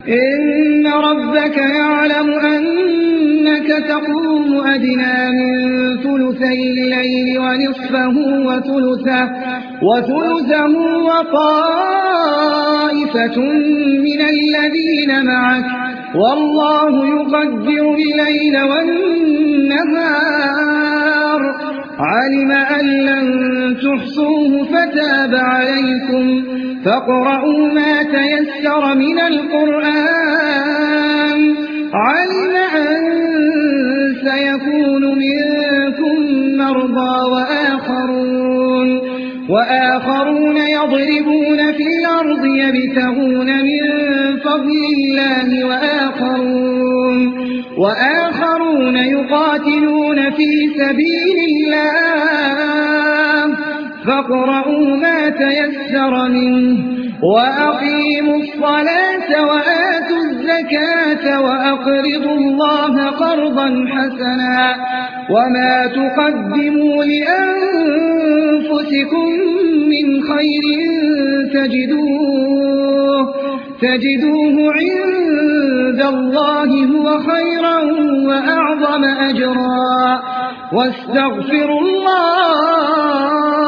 إن ربك يعلم أنك تقوم أدنى من ثلثي الليل ونصفه وثلثه وطائفة من الذين معك والله يقدر الليل والنهار علم أن لن تحصوه فتاب عليكم فاقرؤوا ما تيسر من القرآن علم أن سيكون منكم مرضى وآخرون يضربون في الأرض يبتغون من فضل الله وآخرون يقاتلون في سبيل الله فاقرؤوا ما تيسر منه وأقيموا الصلاة وآتوا الزكاة وأقرضوا الله قرضا حسنا وما تقدموا لأنفسكم من خير تجدوه عند الله هو خيرا وأعظم أجرا واستغفروا الله